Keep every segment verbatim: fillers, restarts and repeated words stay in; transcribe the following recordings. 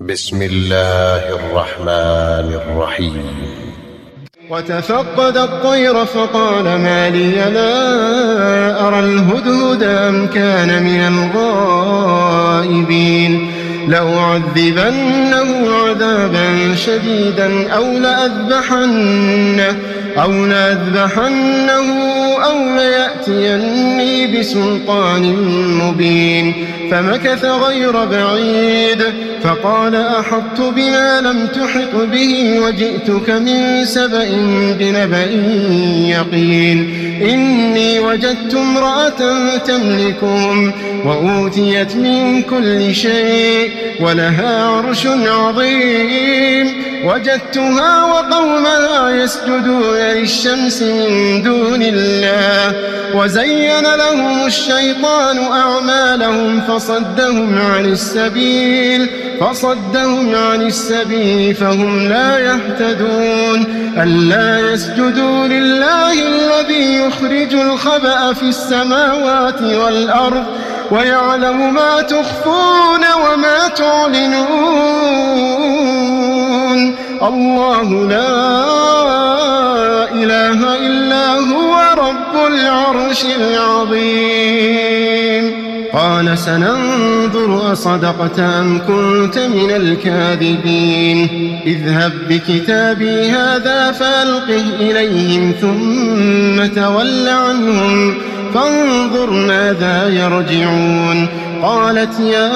بسم الله الرحمن الرحيم. وتفقد الطير فقال ما لي لا أرى الهدهد أم كان من الغائبين لأعذبنه عذابا شديدا أو لأذبحنه أو لأذبحنه أو ليأتيني بسلطان مبين. فمكث غير بعيد فقال أحطت بما لم تحط به وجئتك من سبأ بنبأ يقين. إني وجدت امرأة تملكهم وأوتيت من كل شيء ولها عرش عظيم. وجدتها وقومها يسجدون للشمس من دون الله وزين لهم الشيطان أعمالهم فصدهم عن السبيل فصدهم عن السبيل فهم لا يهتدون. ألا يسجدوا لله الذي يخرج الخبأ في السماوات والأرض ويعلم ما تخفون وما تعلنون. الله لا إله إلا هو رب العرش العظيم. قال سننظر أصدقت أم كنت من الكاذبين. اذهب بكتابي هذا فألقه إليهم ثم تول عنهم فانظر ماذا يرجعون. قالت يا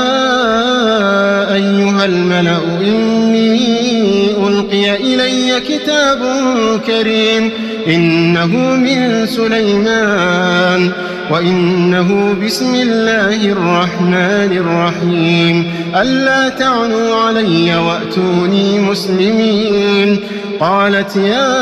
أيها الملأ إني ألقي إلي كتاب كريم إنه من سليمان وإنه بسم الله الرحمن الرحيم. ألا تعلوا علي وأتوني مسلمين. قالت يا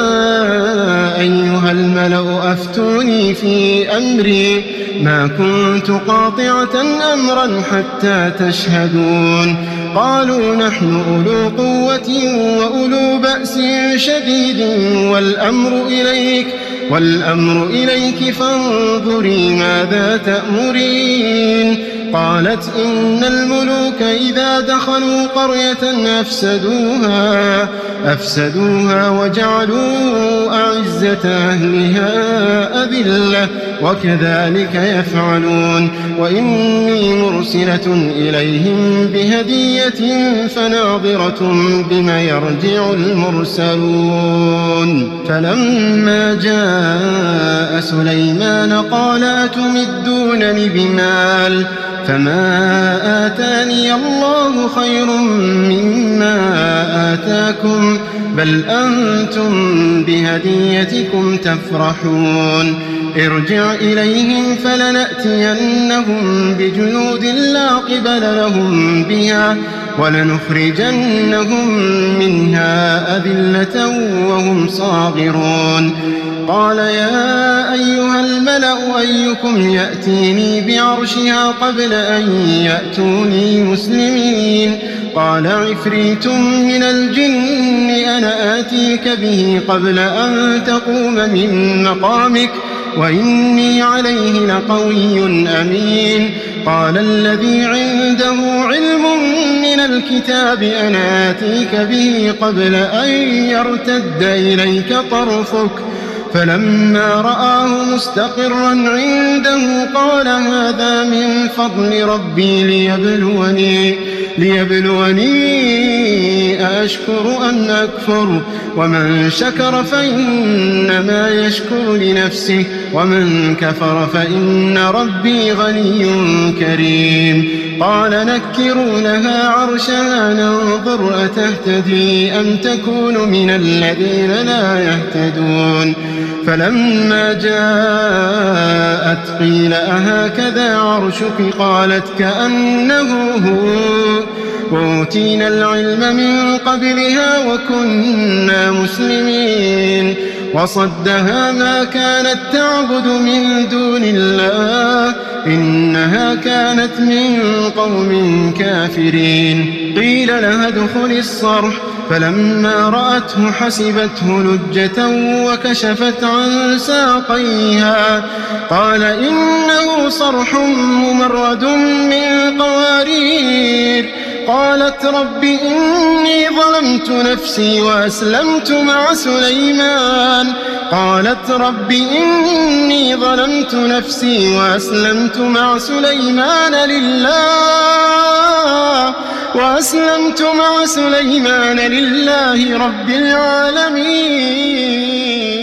أيها الملأ أفتوني في أمري ما كنت قاطعة أمرا حتى تشهدون. قالوا نحن أولو قوة وأولو بأس شديد والأمر إليك والأمر إليك فانظري ماذا تأمرين. قالت إن الملوك إذا دخلوا قرية أفسدوها أفسدوها وجعلوا أعزة أهلها أذلة وكذلك يفعلون. وإني مرسلة إليهم بهدية فناظرة بما يرجع المرسلون. فلما جاء سليمان قال أتمدونني بمال فما آتاني الله خير مما آتاكم بل أنتم بهديتكم تفرحون. ارجع إليهم فلنأتينهم بجنود لا قبل لهم بها ولنخرجنهم منها أذلة وهم صاغرون. قال يا أيها الملأ أيكم يأتيني بعرشها قبل أن يأتوني مسلمين. قال عفريت من الجن أنا آتيك به قبل أن تقوم من مقامك وإني عليه لقوي أمين. قال الذي عنده علم من الكتاب أنا آتيك به قبل أن يرتد إليك طرفك فلما رآه مستقرا عنده قال هذا من فضل ربي ليبلوني ليبلوني أشكر أم أكفر ومن شكر فإنما يشكر لنفسه ومن كفر فإن ربي غني كريم. قال نكروا لها عرشها ننظر أتهتدي أم تكون من الذين لا يهتدون. فلما جاءت قيل أهكذا عرشك قالت كأنه هو وأوتينا العلم من قبلها وكنا مسلمين. وصدها ما كانت تعبد من دون الله إنها كانت من قوم كافرين. قيل لها ادخل الصرح فلما رأته حسبته لجة وكشفت عن ساقيها قال إنه صرح ممرد من قوارير قالت رب إني ظلمت نفسي وأسلمت مع سليمان قالت رب إني ظلمت نفسي وأسلمت مع سليمان لله وأسلمت مع سليمان لله رب العالمين.